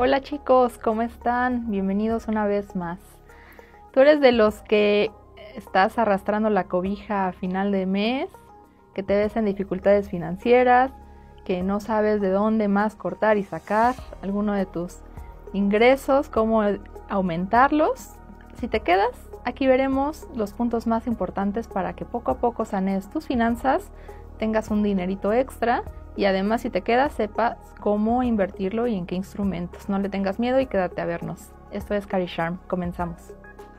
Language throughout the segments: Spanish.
Hola chicos, ¿cómo están? Bienvenidos una vez más. ¿Tú eres de los que estás arrastrando la cobija a final de mes, que te ves en dificultades financieras, que no sabes de dónde más cortar y sacar alguno de tus ingresos, cómo aumentarlos? Si te quedas, aquí veremos los puntos más importantes para que poco a poco sanees tus finanzas, tengas un dinerito extra y además si te quedas sepas cómo invertirlo y en qué instrumentos. No le tengas miedo y quédate a vernos. Esto es Cari Charm, comenzamos.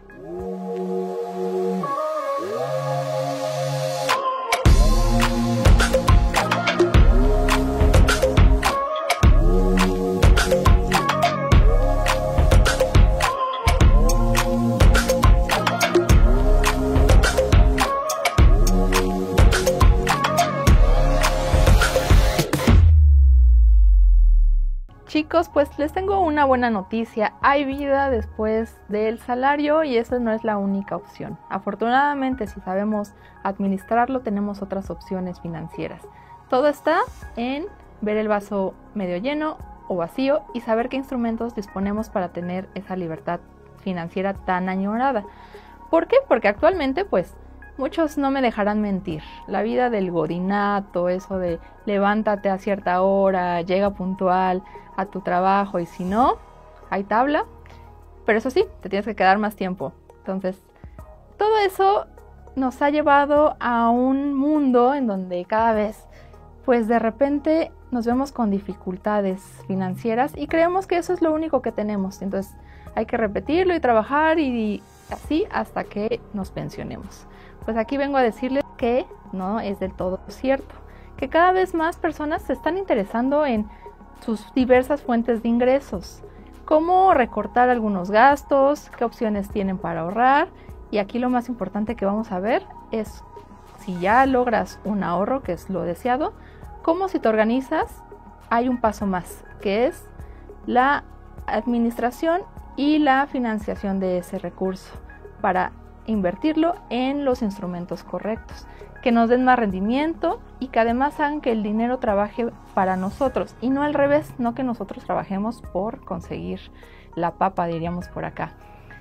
Chicos, pues les tengo una buena noticia. Hay vida después del salario y esa no es la única opción. Afortunadamente, si sabemos administrarlo, tenemos otras opciones financieras. Todo está en ver el vaso medio lleno o vacío y saber qué instrumentos disponemos para tener esa libertad financiera tan añorada. ¿Por qué? Porque actualmente, pues, muchos no me dejarán mentir. La vida del godinato, eso de levántate a cierta hora, llega puntual a tu trabajo y si no, hay tabla. Pero eso sí, te tienes que quedar más tiempo. Entonces, todo eso nos ha llevado a un mundo en donde cada vez, pues de repente nos vemos con dificultades financieras y creemos que eso es lo único que tenemos. Entonces, hay que repetirlo y trabajar y así hasta que nos pensionemos. Pues aquí vengo a decirles que no es del todo cierto, que cada vez más personas se están interesando en sus diversas fuentes de ingresos, cómo recortar algunos gastos, qué opciones tienen para ahorrar y aquí lo más importante que vamos a ver es si ya logras un ahorro, que es lo deseado, cómo si te organizas hay un paso más, que es la administración y la financiación de ese recurso para invertirlo en los instrumentos correctos, que nos den más rendimiento y que además hagan que el dinero trabaje para nosotros y no al revés, no que nosotros trabajemos por conseguir la papa, diríamos por acá.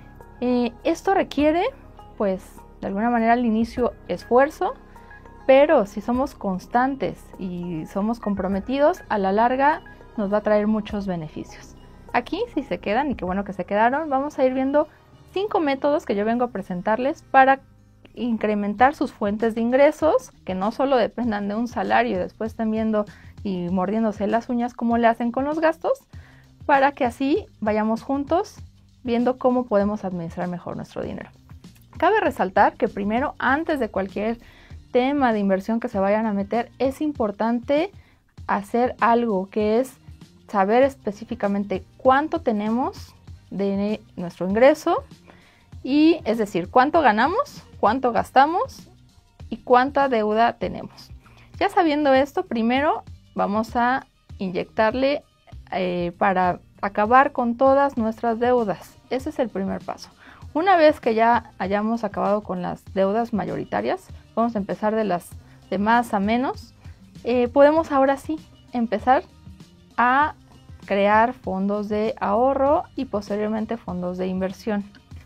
Esto requiere, pues, de alguna manera al inicio esfuerzo, pero si somos constantes y somos comprometidos, a la larga nos va a traer muchos beneficios. Aquí, si se quedan, y qué bueno que se quedaron, vamos a ir viendo 5 métodos que yo vengo a presentarles para incrementar sus fuentes de ingresos, que no solo dependan de un salario y después estén viendo y mordiéndose las uñas como le hacen con los gastos, para que así vayamos juntos viendo cómo podemos administrar mejor nuestro dinero. Cabe resaltar que primero, antes de cualquier tema de inversión que se vayan a meter, es importante hacer algo que es saber específicamente cuánto tenemos de nuestro ingreso y es decir, cuánto ganamos, cuánto gastamos y cuánta deuda tenemos. Ya sabiendo esto, primero vamos a inyectarle para acabar con todas nuestras deudas. Ese es el primer paso. Una vez que ya hayamos acabado con las deudas mayoritarias, vamos a empezar de más a menos. Podemos ahora sí empezar a crear fondos de ahorro y posteriormente fondos de inversión.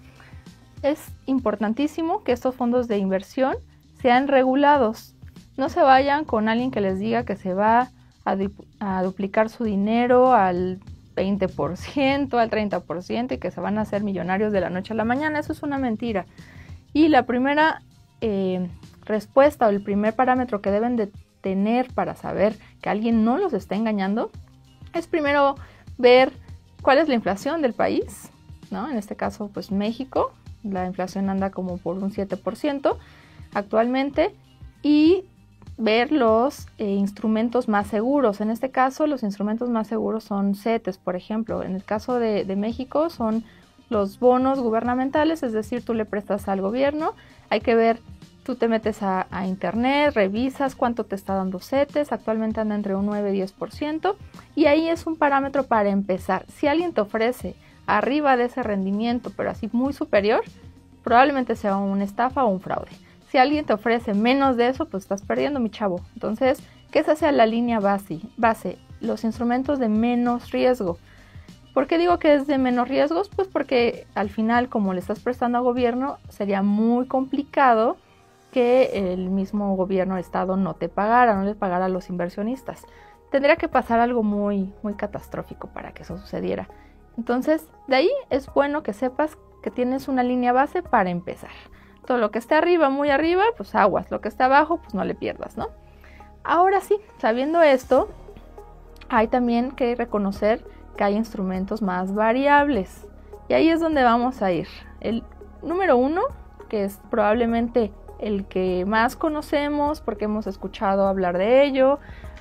Es importantísimo que estos fondos de inversión sean regulados. No se vayan con alguien que les diga que se va a duplicar su dinero al 20%, al 30% y que se van a hacer millonarios de la noche a la mañana. Eso es una mentira. Y la primera respuesta o el primer parámetro que deben de tener para saber que alguien no los está engañando es primero ver cuál es la inflación del país, ¿no? En este caso, pues México, la inflación anda como por un 7% actualmente, y ver los instrumentos más seguros. En este caso, los instrumentos más seguros son CETES, por ejemplo. En el caso de México son los bonos gubernamentales, es decir, tú le prestas al gobierno, hay que ver. Tú te metes a internet, revisas cuánto te está dando CETES, actualmente anda entre un 9 y 10%, y ahí es un parámetro para empezar. Si alguien te ofrece arriba de ese rendimiento, pero así muy superior, probablemente sea una estafa o un fraude. Si alguien te ofrece menos de eso, pues estás perdiendo, mi chavo. Entonces, que esa sea la línea base, los instrumentos de menos riesgo. ¿Por qué digo que es de menos riesgos? Pues porque al final, como le estás prestando a gobierno, sería muy complicado que el mismo gobierno, estado, no te pagara, no le pagara a los inversionistas. Tendría que pasar algo muy catastrófico para que eso sucediera. Entonces, de ahí es bueno que sepas que tienes una línea base para empezar. Todo lo que esté arriba, muy arriba, pues aguas. Lo que esté abajo, pues no le pierdas, ¿no? Ahora sí, sabiendo esto, hay también que reconocer que hay instrumentos más variables. Y ahí es donde vamos a ir. El número 1, que es probablemente el que más conocemos porque hemos escuchado hablar de ello,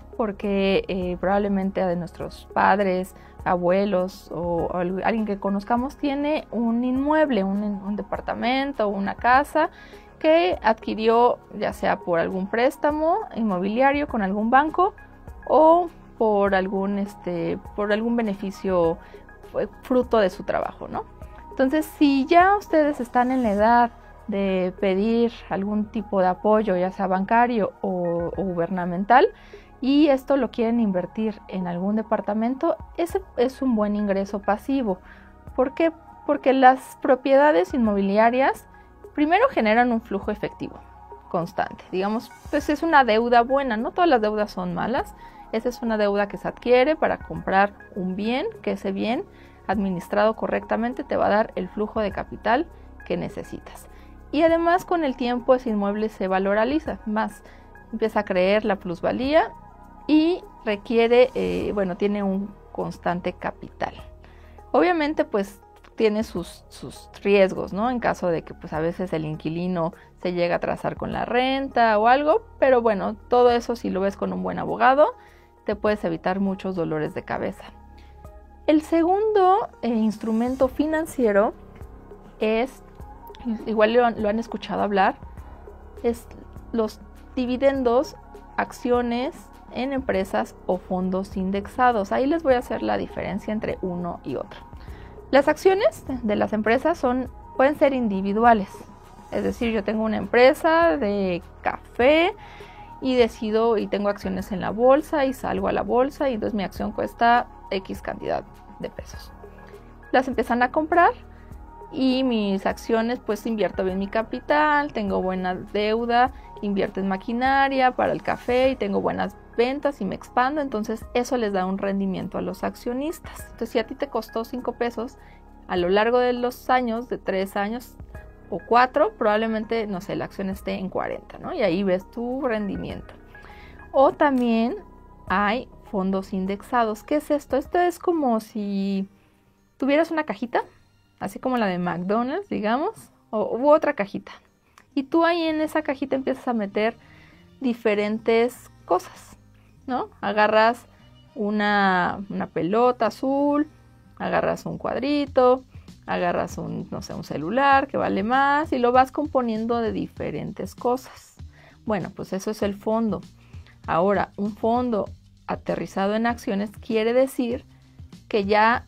porque probablemente de nuestros padres, abuelos o alguien que conozcamos tiene un inmueble, un departamento o una casa que adquirió ya sea por algún préstamo inmobiliario con algún banco o por algún beneficio fruto de su trabajo, ¿no? Entonces, si ya ustedes están en la edad de pedir algún tipo de apoyo, ya sea bancario o gubernamental, y esto lo quieren invertir en algún departamento, ese es un buen ingreso pasivo. ¿Por qué? Porque las propiedades inmobiliarias primero generan un flujo efectivo constante. Digamos, pues es una deuda buena, no todas las deudas son malas. Esa es una deuda que se adquiere para comprar un bien, que ese bien administrado correctamente te va a dar el flujo de capital que necesitas. Y además con el tiempo ese inmueble se valoriza más, empieza a creer la plusvalía y requiere, tiene un constante capital. Obviamente pues tiene sus riesgos, ¿no? En caso de que pues a veces el inquilino se llega a atrasar con la renta o algo, pero bueno, todo eso si lo ves con un buen abogado, te puedes evitar muchos dolores de cabeza. El segundo instrumento financiero es, igual lo han escuchado hablar, es los dividendos, acciones en empresas o fondos indexados. Ahí les voy a hacer la diferencia entre uno y otro. Las acciones de las empresas pueden ser individuales, es decir, yo tengo una empresa de café y decido y tengo acciones en la bolsa y salgo a la bolsa y entonces mi acción cuesta X cantidad de pesos. Las empiezan a comprar y mis acciones pues invierto bien mi capital, tengo buena deuda, invierto en maquinaria para el café y tengo buenas ventas y me expando, entonces eso les da un rendimiento a los accionistas. Entonces si a ti te costó 5 pesos, a lo largo de los años, de 3 años o 4, probablemente, no sé, la acción esté en 40, ¿no? Y ahí ves tu rendimiento. O también hay fondos indexados. ¿Qué es esto? Esto es como si tuvieras una cajita, así como la de McDonald's, digamos, u otra cajita. Y tú ahí en esa cajita empiezas a meter diferentes cosas, ¿no? Agarras una pelota azul, agarras un cuadrito, agarras un celular que vale más y lo vas componiendo de diferentes cosas. Bueno, pues eso es el fondo. Ahora, un fondo aterrizado en acciones quiere decir que ya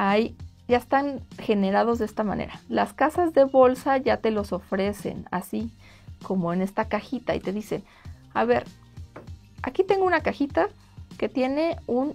están generados de esta manera. Las casas de bolsa ya te los ofrecen así, como en esta cajita, y te dicen, a ver, aquí tengo una cajita que tiene un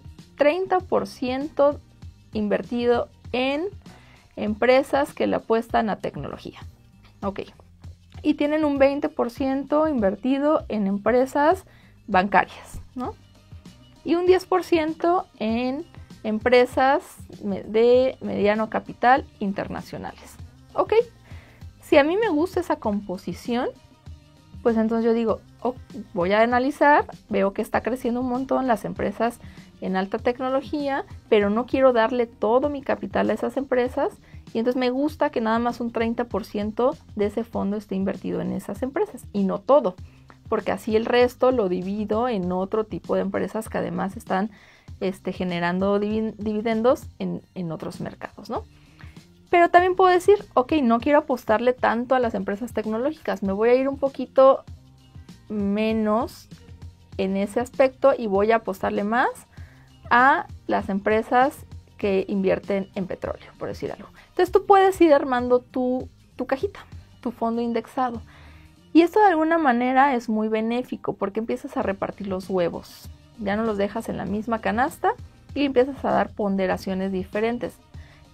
30% invertido en empresas que le apuestan a tecnología. Ok. Y tienen un 20% invertido en empresas bancarias, ¿no? Y un 10% en empresas de mediano capital internacionales. Ok. Si a mí me gusta esa composición, pues entonces yo digo, voy a analizar, veo que está creciendo un montón las empresas en alta tecnología, pero no quiero darle todo mi capital a esas empresas y entonces me gusta que nada más un 30% de ese fondo esté invertido en esas empresas y no todo, porque así el resto lo divido en otro tipo de empresas que además están generando dividendos en otros mercados, ¿no? Pero también puedo decir, ok, no quiero apostarle tanto a las empresas tecnológicas, me voy a ir un poquito menos en ese aspecto y voy a apostarle más a las empresas que invierten en petróleo, por decir algo. Entonces tú puedes ir armando tu cajita, tu fondo indexado. Y esto de alguna manera es muy benéfico porque empiezas a repartir los huevos. Ya no los dejas en la misma canasta y empiezas a dar ponderaciones diferentes.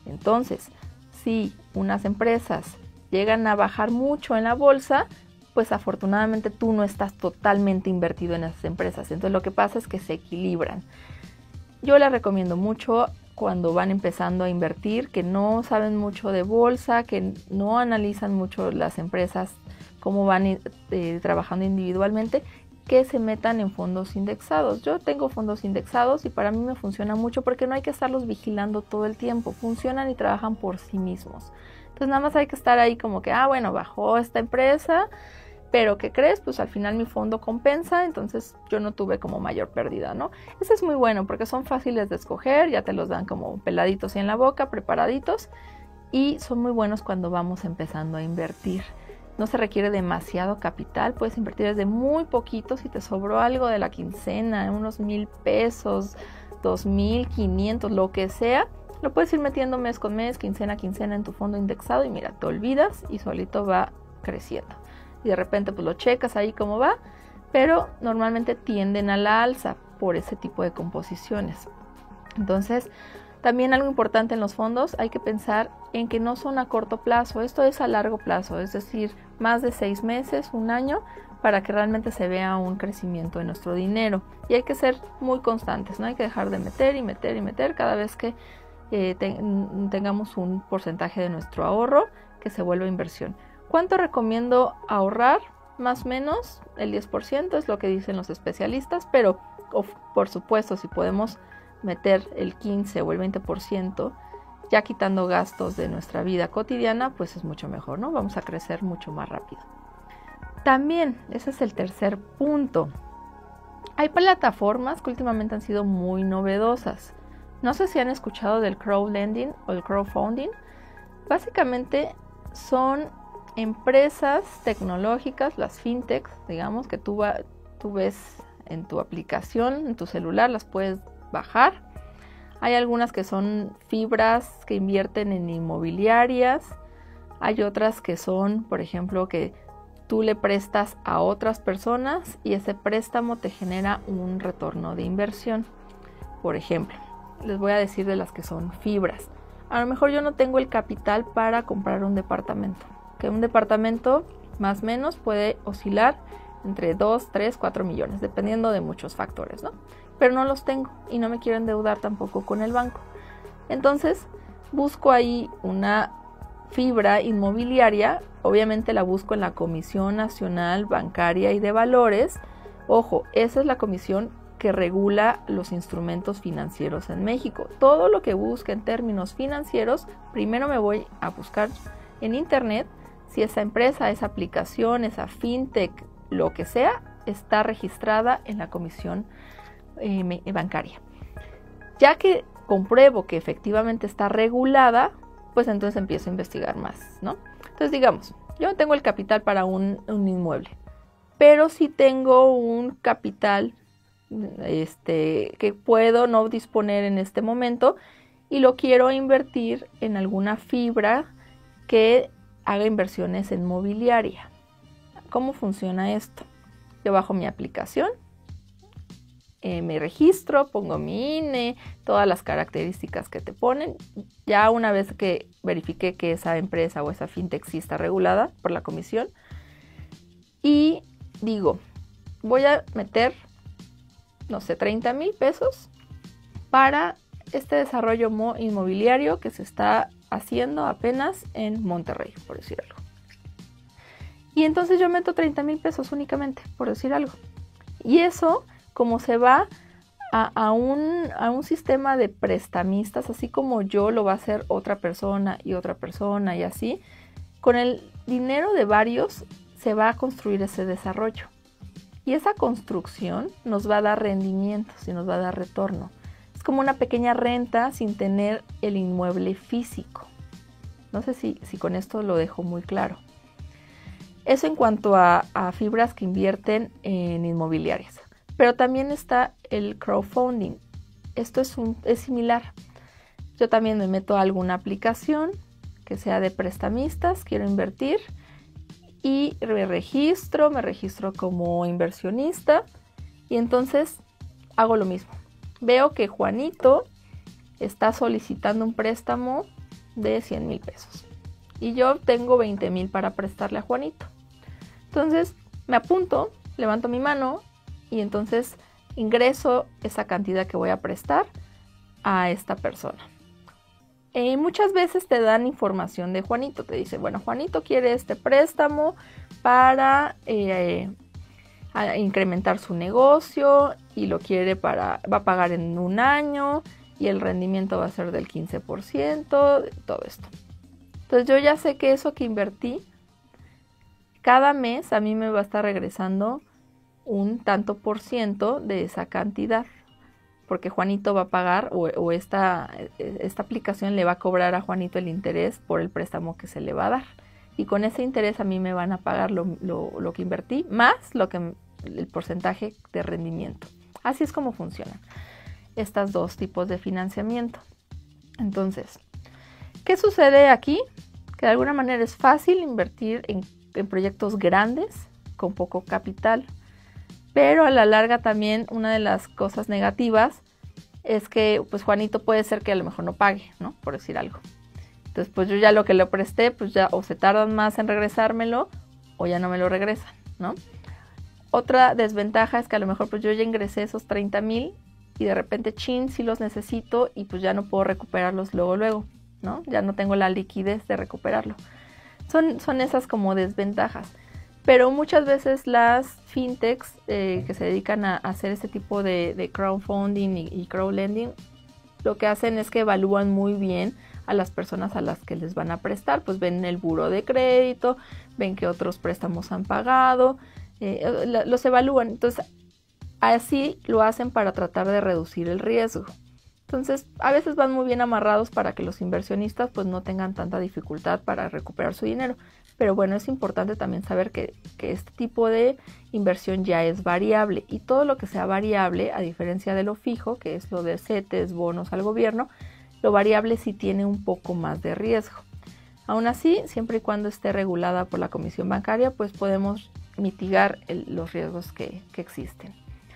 Entonces, si unas empresas llegan a bajar mucho en la bolsa, pues afortunadamente tú no estás totalmente invertido en esas empresas. Entonces lo que pasa es que se equilibran. Yo les recomiendo mucho cuando van empezando a invertir, que no saben mucho de bolsa, que no analizan mucho las empresas, cómo van trabajando individualmente, que se metan en fondos indexados. Yo tengo fondos indexados y para mí me funciona mucho porque no hay que estarlos vigilando todo el tiempo. Funcionan y trabajan por sí mismos. Entonces nada más hay que estar ahí como que, bueno, bajó esta empresa, pero ¿qué crees? Pues al final mi fondo compensa, entonces yo no tuve como mayor pérdida, ¿no? Ese es muy bueno porque son fáciles de escoger, ya te los dan como peladitos y en la boca, preparaditos, y son muy buenos cuando vamos empezando a invertir. No se requiere demasiado capital, puedes invertir desde muy poquito. Si te sobró algo de la quincena, unos 1,000 pesos, 2,500, lo que sea, lo puedes ir metiendo mes con mes, quincena a quincena en tu fondo indexado y mira, te olvidas y solito va creciendo. Y de repente pues lo checas ahí cómo va, pero normalmente tienden a la alza por ese tipo de composiciones. Entonces, también algo importante en los fondos, hay que pensar en que no son a corto plazo, esto es a largo plazo, es decir, más de 6 meses, un año, para que realmente se vea un crecimiento en nuestro dinero. Y hay que ser muy constantes, no hay que dejar de meter y meter y meter cada vez que tengamos un porcentaje de nuestro ahorro que se vuelva inversión. ¿Cuánto recomiendo ahorrar? Más o menos el 10% es lo que dicen los especialistas, pero por supuesto si podemos meter el 15 o el 20%, ya quitando gastos de nuestra vida cotidiana, pues es mucho mejor, ¿no? Vamos a crecer mucho más rápido. También, ese es el tercer punto. Hay plataformas que últimamente han sido muy novedosas. No sé si han escuchado del crowdlending o el crowdfunding. Básicamente son empresas tecnológicas, las fintechs, digamos, que tú ves en tu aplicación, en tu celular, las puedes bajar. Hay algunas que son fibras que invierten en inmobiliarias. Hay otras que son, por ejemplo, que tú le prestas a otras personas y ese préstamo te genera un retorno de inversión. Por ejemplo, les voy a decir de las que son fibras. A lo mejor yo no tengo el capital para comprar un departamento. Que un departamento más o menos puede oscilar entre 2, 3, 4 millones, dependiendo de muchos factores, ¿no? Pero no los tengo y no me quiero endeudar tampoco con el banco. Entonces busco ahí una fibra inmobiliaria, obviamente la busco en la Comisión Nacional Bancaria y de Valores. Ojo, esa es la comisión que regula los instrumentos financieros en México. Todo lo que busque en términos financieros, primero me voy a buscar en internet si esa empresa, esa aplicación, esa fintech, lo que sea, está registrada en la comisión bancaria. Ya que compruebo que efectivamente está regulada, pues entonces empiezo a investigar más, ¿no? Entonces digamos, yo no tengo el capital para un inmueble, pero sí tengo un capital que puedo no disponer en este momento y lo quiero invertir en alguna fibra que haga inversiones en mobiliaria. ¿Cómo funciona esto? Yo bajo mi aplicación, me registro, pongo mi INE, todas las características que te ponen. Ya una vez que verifique que esa empresa o esa fintech sí está regulada por la comisión, y digo, voy a meter, no sé, 30,000 pesos para este desarrollo inmobiliario que se está haciendo apenas en Monterrey, por decir algo. Y entonces yo meto 30,000 pesos únicamente, por decir algo. Y eso, como se va a un sistema de prestamistas, así como yo lo va a hacer otra persona y así, con el dinero de varios se va a construir ese desarrollo. Y esa construcción nos va a dar rendimientos y nos va a dar retorno. Es como una pequeña renta sin tener el inmueble físico. No sé si con esto lo dejo muy claro. Eso en cuanto a fibras que invierten en inmobiliarias. Pero también está el crowdfunding. Esto es similar. Yo también me meto a alguna aplicación que sea de prestamistas, quiero invertir y me registro como inversionista y entonces hago lo mismo. Veo que Juanito está solicitando un préstamo de 100,000 pesos. Y yo tengo 20,000 para prestarle a Juanito. Entonces me apunto, levanto mi mano y entonces ingreso esa cantidad que voy a prestar a esta persona. Muchas veces te dan información de Juanito. Te dice, bueno, Juanito quiere este préstamo para incrementar su negocio y lo quiere va a pagar en un año y el rendimiento va a ser del 15%, todo esto. Entonces yo ya sé que eso que invertí, cada mes a mí me va a estar regresando un tanto por ciento de esa cantidad, porque Juanito va a pagar o esta aplicación le va a cobrar a Juanito el interés por el préstamo que se le va a dar. Y con ese interés a mí me van a pagar lo que invertí, más el porcentaje de rendimiento. Así es como funcionan estos dos tipos de financiamiento. Entonces, ¿qué sucede aquí? Que de alguna manera es fácil invertir en proyectos grandes con poco capital, pero a la larga también una de las cosas negativas es que pues Juanito puede ser que a lo mejor no pague, ¿no? Por decir algo. Entonces pues yo ya lo que le presté, pues ya o se tardan más en regresármelo o ya no me lo regresan, ¿no? Otra desventaja es que a lo mejor pues yo ya ingresé esos 30,000 y de repente sí los necesito y pues ya no puedo recuperarlos luego, ¿no? Ya no tengo la liquidez de recuperarlo. Son esas como desventajas. Pero muchas veces las fintechs que se dedican a hacer este tipo de crowdfunding y crowdlending, lo que hacen es que evalúan muy bien a las personas a las que les van a prestar. Pues ven el buró de crédito, ven que otros préstamos han pagado, los evalúan. Entonces, así lo hacen para tratar de reducir el riesgo. Entonces, a veces van muy bien amarrados para que los inversionistas pues no tengan tanta dificultad para recuperar su dinero. Pero bueno, es importante también saber que este tipo de inversión ya es variable. Y todo lo que sea variable, a diferencia de lo fijo, que es lo de CETES, bonos al gobierno, lo variable sí tiene un poco más de riesgo. Aún así, siempre y cuando esté regulada por la Comisión Bancaria, pues podemos mitigar los riesgos que existen.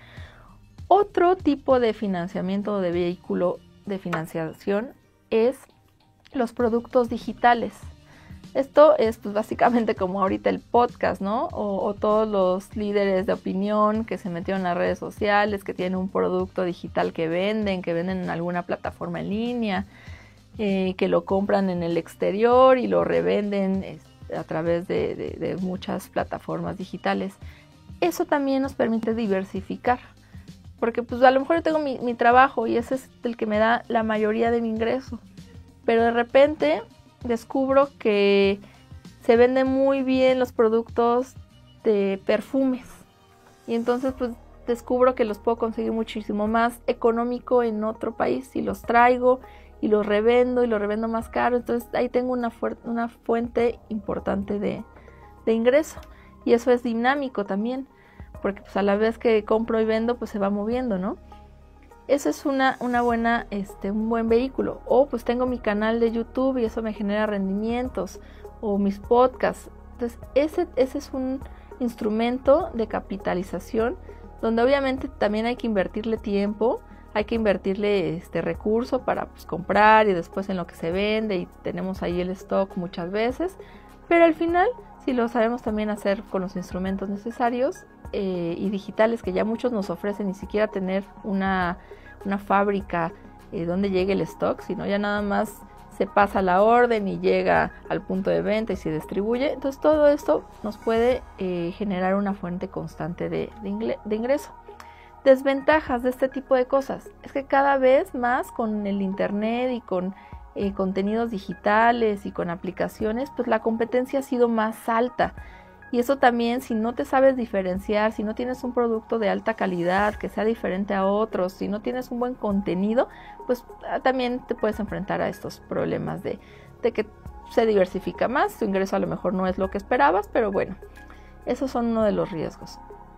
Otro tipo de financiamiento o de vehículo de financiación es los productos digitales. Esto es pues, básicamente como ahorita el podcast, ¿no? O todos los líderes de opinión que se metieron a redes sociales, que tienen un producto digital que venden en alguna plataforma en línea, que lo compran en el exterior y lo revenden a través de muchas plataformas digitales. Eso también nos permite diversificar. Porque pues a lo mejor yo tengo mi trabajo y ese es el que me da la mayoría de mi ingreso. Pero de repente descubro que se venden muy bien los productos de perfumes. Y entonces pues descubro que los puedo conseguir muchísimo más económico en otro país y los traigo y los revendo más caro. Entonces ahí tengo una fuente importante de ingreso. Y eso es dinámico también. Porque pues a la vez que compro y vendo, pues se va moviendo, ¿no? Eso es un buen vehículo. O pues tengo mi canal de YouTube y eso me genera rendimientos. O mis podcasts. Entonces ese es un instrumento de capitalización donde obviamente también hay que invertirle tiempo, hay que invertirle recurso para pues, comprar y después en lo que se vende y tenemos ahí el stock muchas veces. Pero al final, si lo sabemos también hacer con los instrumentos necesarios y digitales que ya muchos nos ofrecen, ni siquiera tener una fábrica donde llegue el stock, sino ya nada más se pasa la orden y llega al punto de venta y se distribuye. Entonces todo esto nos puede generar una fuente constante de ingreso. Desventajas de este tipo de cosas es que cada vez más con el internet y con contenidos digitales y con aplicaciones, pues la competencia ha sido más alta. Y eso también, si no te sabes diferenciar, si no tienes un producto de alta calidad, que sea diferente a otros, si no tienes un buen contenido, pues también te puedes enfrentar a estos problemas de que se diversifica más, tu ingreso a lo mejor no es lo que esperabas, pero bueno, esos son uno de los riesgos.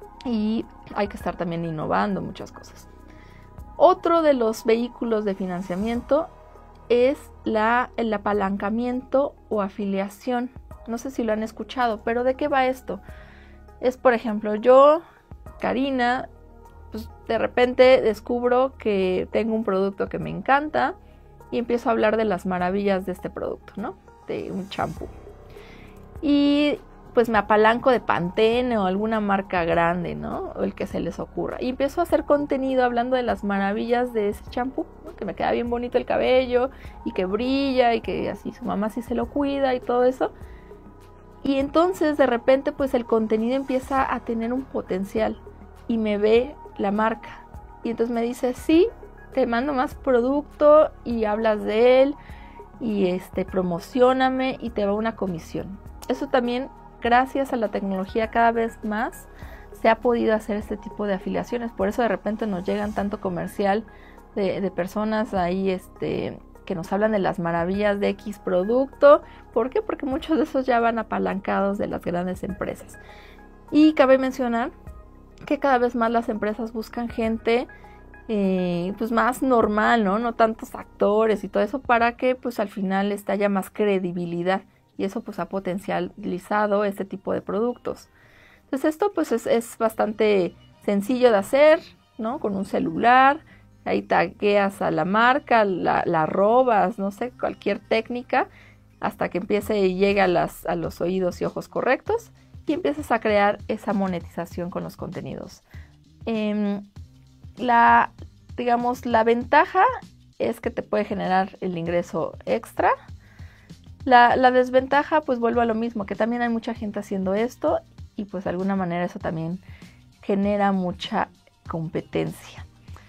Y hay que estar también innovando muchas cosas. Otro de los vehículos de financiamiento es el apalancamiento o afiliación. No sé si lo han escuchado, pero ¿de qué va esto? Es, por ejemplo, yo, Karina, pues de repente descubro que tengo un producto que me encanta y empiezo a hablar de las maravillas de este producto, ¿no? De un champú. Y pues me apalanco de Pantene o alguna marca grande, ¿no? O el que se les ocurra. Y empiezo a hacer contenido hablando de las maravillas de ese champú, ¿no? Que me queda bien bonito el cabello y que brilla y que así su mamá sí se lo cuida y todo eso. Y entonces de repente pues el contenido empieza a tener un potencial y me ve la marca. Y entonces me dice, sí, te mando más producto y hablas de él y promocióname y te va una comisión. Eso también, gracias a la tecnología, cada vez más se ha podido hacer este tipo de afiliaciones. Por eso de repente nos llegan tanto comercial de personas ahí que nos hablan de las maravillas de X producto. ¿Por qué? Porque muchos de esos ya van apalancados de las grandes empresas. Y cabe mencionar que cada vez más las empresas buscan gente pues más normal, ¿no? No tantos actores y todo eso, para que pues al final haya más credibilidad. Y eso pues ha potencializado este tipo de productos. Entonces esto pues es bastante sencillo de hacer, ¿no? Con un celular, ahí tagueas a la marca, la arrobas, no sé, cualquier técnica, hasta que empiece y llegue a los oídos y ojos correctos y empiezas a crear esa monetización con los contenidos. La ventaja es que te puede generar el ingreso extra. La desventaja, pues vuelvo a lo mismo, que también hay mucha gente haciendo esto y pues de alguna manera eso también genera mucha competencia.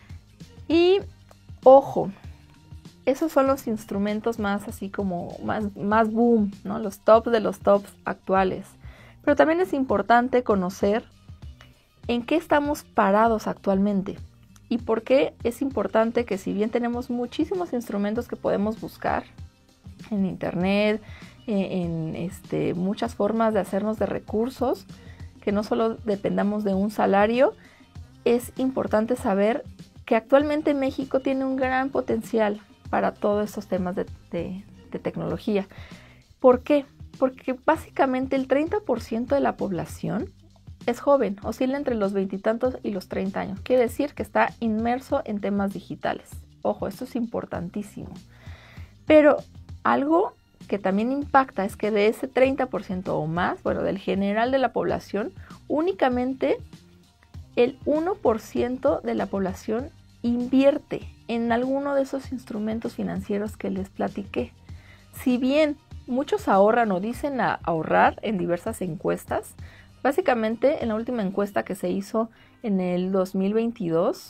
Y ojo, esos son los instrumentos más así como más boom, ¿no? Los tops de los tops actuales. Pero también es importante conocer en qué estamos parados actualmente y por qué es importante que, si bien tenemos muchísimos instrumentos que podemos buscar en internet, en muchas formas de hacernos de recursos, que no solo dependamos de un salario, es importante saber que actualmente México tiene un gran potencial para todos estos temas de tecnología. ¿Por qué? Porque básicamente el 30% de la población es joven, oscila entre los 20 y tantos y los 30 años. Quiere decir que está inmerso en temas digitales. Ojo, esto es importantísimo. Pero algo que también impacta es que de ese 30% o más, bueno, del general de la población, únicamente el 1% de la población invierte en alguno de esos instrumentos financieros que les platiqué. Si bien muchos ahorran o dicen ahorrar en diversas encuestas, básicamente en la última encuesta que se hizo en el 2022,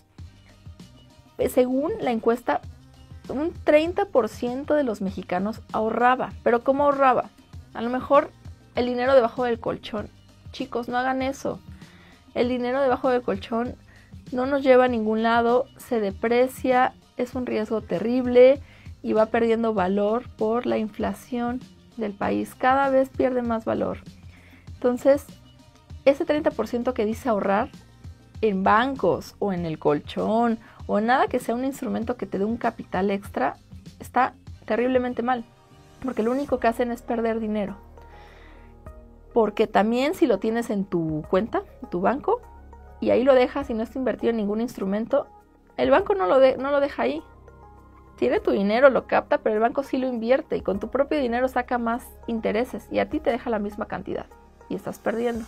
según la encuesta, un 30% de los mexicanos ahorraba. ¿Pero cómo ahorraba? A lo mejor el dinero debajo del colchón. Chicos, no hagan eso. El dinero debajo del colchón no nos lleva a ningún lado, se deprecia, es un riesgo terrible y va perdiendo valor por la inflación del país. Cada vez pierde más valor. Entonces, ese 30% que dice ahorrar en bancos o en el colchón o nada que sea un instrumento que te dé un capital extra, está terriblemente mal, porque lo único que hacen es perder dinero. Porque también si lo tienes en tu cuenta, en tu banco, y ahí lo dejas y no está invertido en ningún instrumento, el banco no lo deja ahí. Tiene tu dinero, lo capta, pero el banco sí lo invierte y con tu propio dinero saca más intereses y a ti te deja la misma cantidad y estás perdiendo.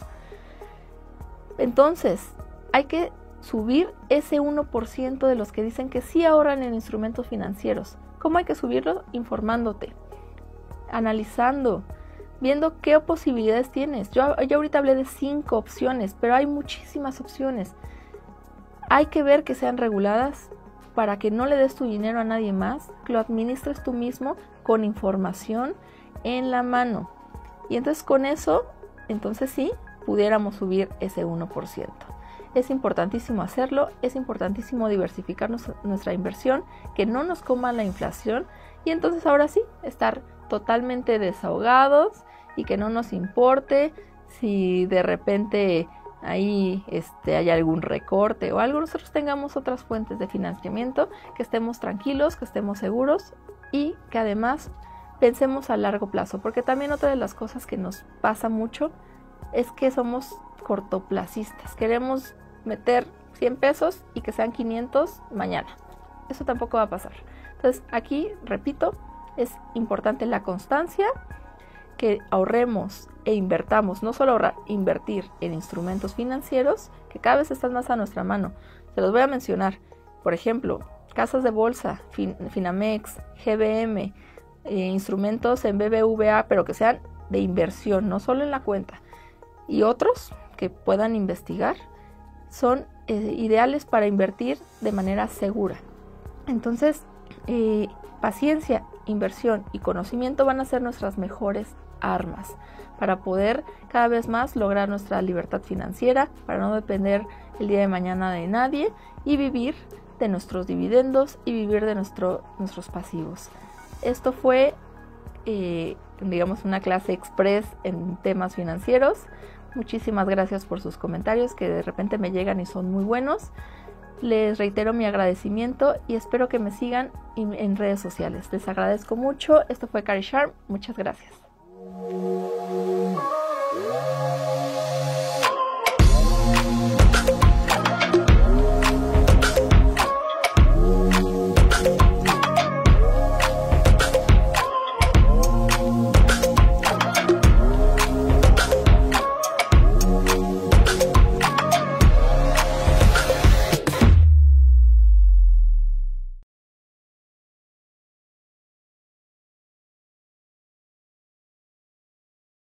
Entonces, hay que subir ese 1% de los que dicen que sí ahorran en instrumentos financieros. ¿Cómo hay que subirlo? Informándote, analizando, viendo qué posibilidades tienes. Yo ahorita hablé de 5 opciones, pero hay muchísimas opciones. Hay que ver que sean reguladas para que no le des tu dinero a nadie más, que lo administres tú mismo con información en la mano. Y entonces con eso, entonces sí, pudiéramos subir ese 1%. Es importantísimo hacerlo, es importantísimo diversificar nuestra inversión, que no nos coma la inflación y entonces ahora sí, estar totalmente desahogados y que no nos importe si de repente ahí hay algún recorte o algo, nosotros tengamos otras fuentes de financiamiento, que estemos tranquilos, que estemos seguros y que además pensemos a largo plazo, porque también otra de las cosas que nos pasa mucho es que somos cortoplacistas, queremos meter 100 pesos y que sean 500 mañana. Eso tampoco va a pasar. Entonces aquí, repito, es importante la constancia, que ahorremos e invertamos, no solo ahorrar, invertir en instrumentos financieros que cada vez están más a nuestra mano. Se los voy a mencionar, por ejemplo, casas de bolsa, Finamex, GBM, instrumentos en BBVA, pero que sean de inversión, no solo en la cuenta, y otros que puedan investigar, son ideales para invertir de manera segura. Entonces, paciencia, inversión y conocimiento van a ser nuestras mejores armas para poder cada vez más lograr nuestra libertad financiera, para no depender el día de mañana de nadie y vivir de nuestros dividendos y vivir de nuestros pasivos. Esto fue, digamos, una clase express en temas financieros. Muchísimas gracias por sus comentarios que de repente me llegan y son muy buenos. Les reitero mi agradecimiento y espero que me sigan en redes sociales. Les agradezco mucho. Esto fue Cari Sharp. Muchas gracias.